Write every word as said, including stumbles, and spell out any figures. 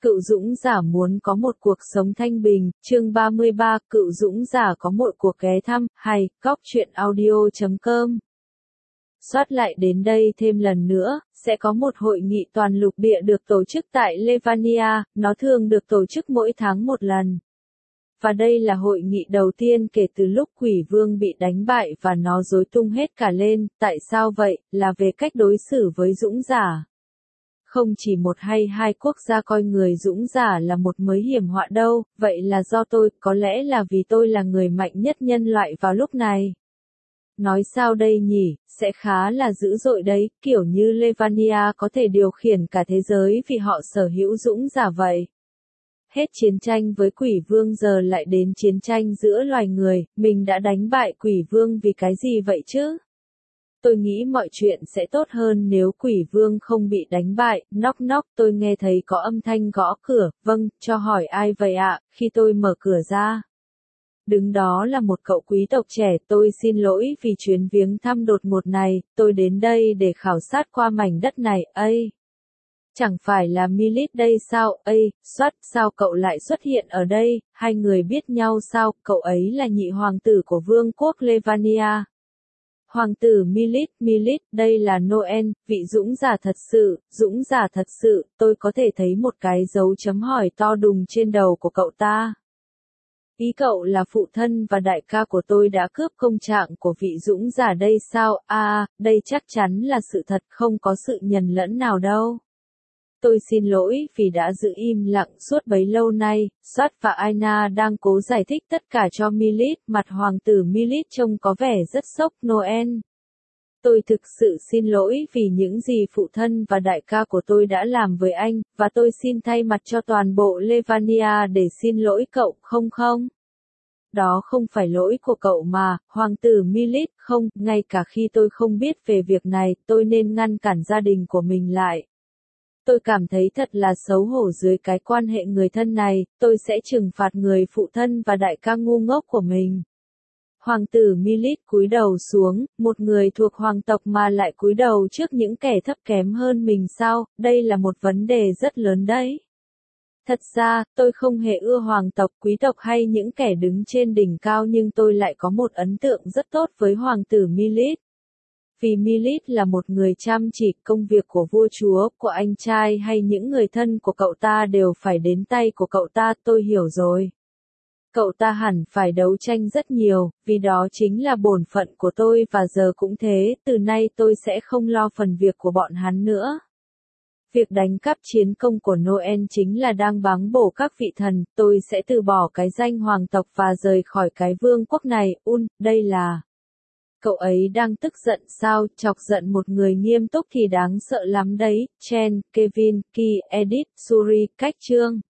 Cựu dũng giả muốn có một cuộc sống thanh bình, chương ba mươi ba, cựu dũng giả có một cuộc ghé thăm, hay, góc truyện audio chấm com. Soát lại đến đây thêm lần nữa, sẽ có một hội nghị toàn lục địa được tổ chức tại Levania, nó thường được tổ chức mỗi tháng một lần. Và đây là hội nghị đầu tiên kể từ lúc quỷ vương bị đánh bại và nó rối tung hết cả lên, tại sao vậy, là về cách đối xử với dũng giả. Không chỉ một hay hai quốc gia coi người dũng giả là một mối hiểm họa đâu, vậy là do tôi, có lẽ là vì tôi là người mạnh nhất nhân loại vào lúc này. Nói sao đây nhỉ, sẽ khá là dữ dội đấy, kiểu như Levania có thể điều khiển cả thế giới vì họ sở hữu dũng giả vậy. Hết chiến tranh với quỷ vương giờ lại đến chiến tranh giữa loài người, mình đã đánh bại quỷ vương vì cái gì vậy chứ? Tôi nghĩ mọi chuyện sẽ tốt hơn nếu quỷ vương không bị đánh bại. Knock knock, tôi nghe thấy có âm thanh gõ cửa. Vâng, cho hỏi ai vậy ạ? Khi tôi mở cửa ra, đứng đó là một cậu quý tộc trẻ. Tôi xin lỗi vì chuyến viếng thăm đột ngột này, tôi đến đây để khảo sát qua mảnh đất này. Ây! Chẳng phải là Milith đây sao? Ây, soát, sao cậu lại xuất hiện ở đây? Hai người biết nhau sao? Cậu ấy là nhị hoàng tử của vương quốc Levania. Hoàng tử Milith, Milith, đây là Noel, vị dũng giả thật sự, dũng giả thật sự, tôi có thể thấy một cái dấu chấm hỏi to đùng trên đầu của cậu ta. Ý cậu là phụ thân và đại ca của tôi đã cướp công trạng của vị dũng giả đây sao? À, đây chắc chắn là sự thật, không có sự nhầm lẫn nào đâu. Tôi xin lỗi vì đã giữ im lặng suốt bấy lâu nay. Soát và Aina đang cố giải thích tất cả cho Milith. Mặt hoàng tử Milith trông có vẻ rất sốc. Noel, tôi thực sự xin lỗi vì những gì phụ thân và đại ca của tôi đã làm với anh, và tôi xin thay mặt cho toàn bộ Levania để xin lỗi cậu. Không không. Đó không phải lỗi của cậu mà, hoàng tử Milith. Không, ngay cả khi tôi không biết về việc này, tôi nên ngăn cản gia đình của mình lại. Tôi cảm thấy thật là xấu hổ dưới cái quan hệ người thân này, tôi sẽ trừng phạt người phụ thân và đại ca ngu ngốc của mình. Hoàng tử Milith cúi đầu xuống, một người thuộc hoàng tộc mà lại cúi đầu trước những kẻ thấp kém hơn mình sao, đây là một vấn đề rất lớn đấy. Thật ra, tôi không hề ưa hoàng tộc, quý tộc hay những kẻ đứng trên đỉnh cao, nhưng tôi lại có một ấn tượng rất tốt với hoàng tử Milith. Vì Milith là một người chăm chỉ, công việc của vua chúa, của anh trai hay những người thân của cậu ta đều phải đến tay của cậu ta. Tôi hiểu rồi. Cậu ta hẳn phải đấu tranh rất nhiều, vì đó chính là bổn phận của tôi và giờ cũng thế, từ nay tôi sẽ không lo phần việc của bọn hắn nữa. Việc đánh cắp chiến công của Noel chính là đang báng bổ các vị thần, tôi sẽ từ bỏ cái danh hoàng tộc và rời khỏi cái vương quốc này. Un, đây là... Cậu ấy đang tức giận sao? Chọc giận một người nghiêm túc thì đáng sợ lắm đấy. Chen, Kevin, Ki, Edith, Suri, cách chương.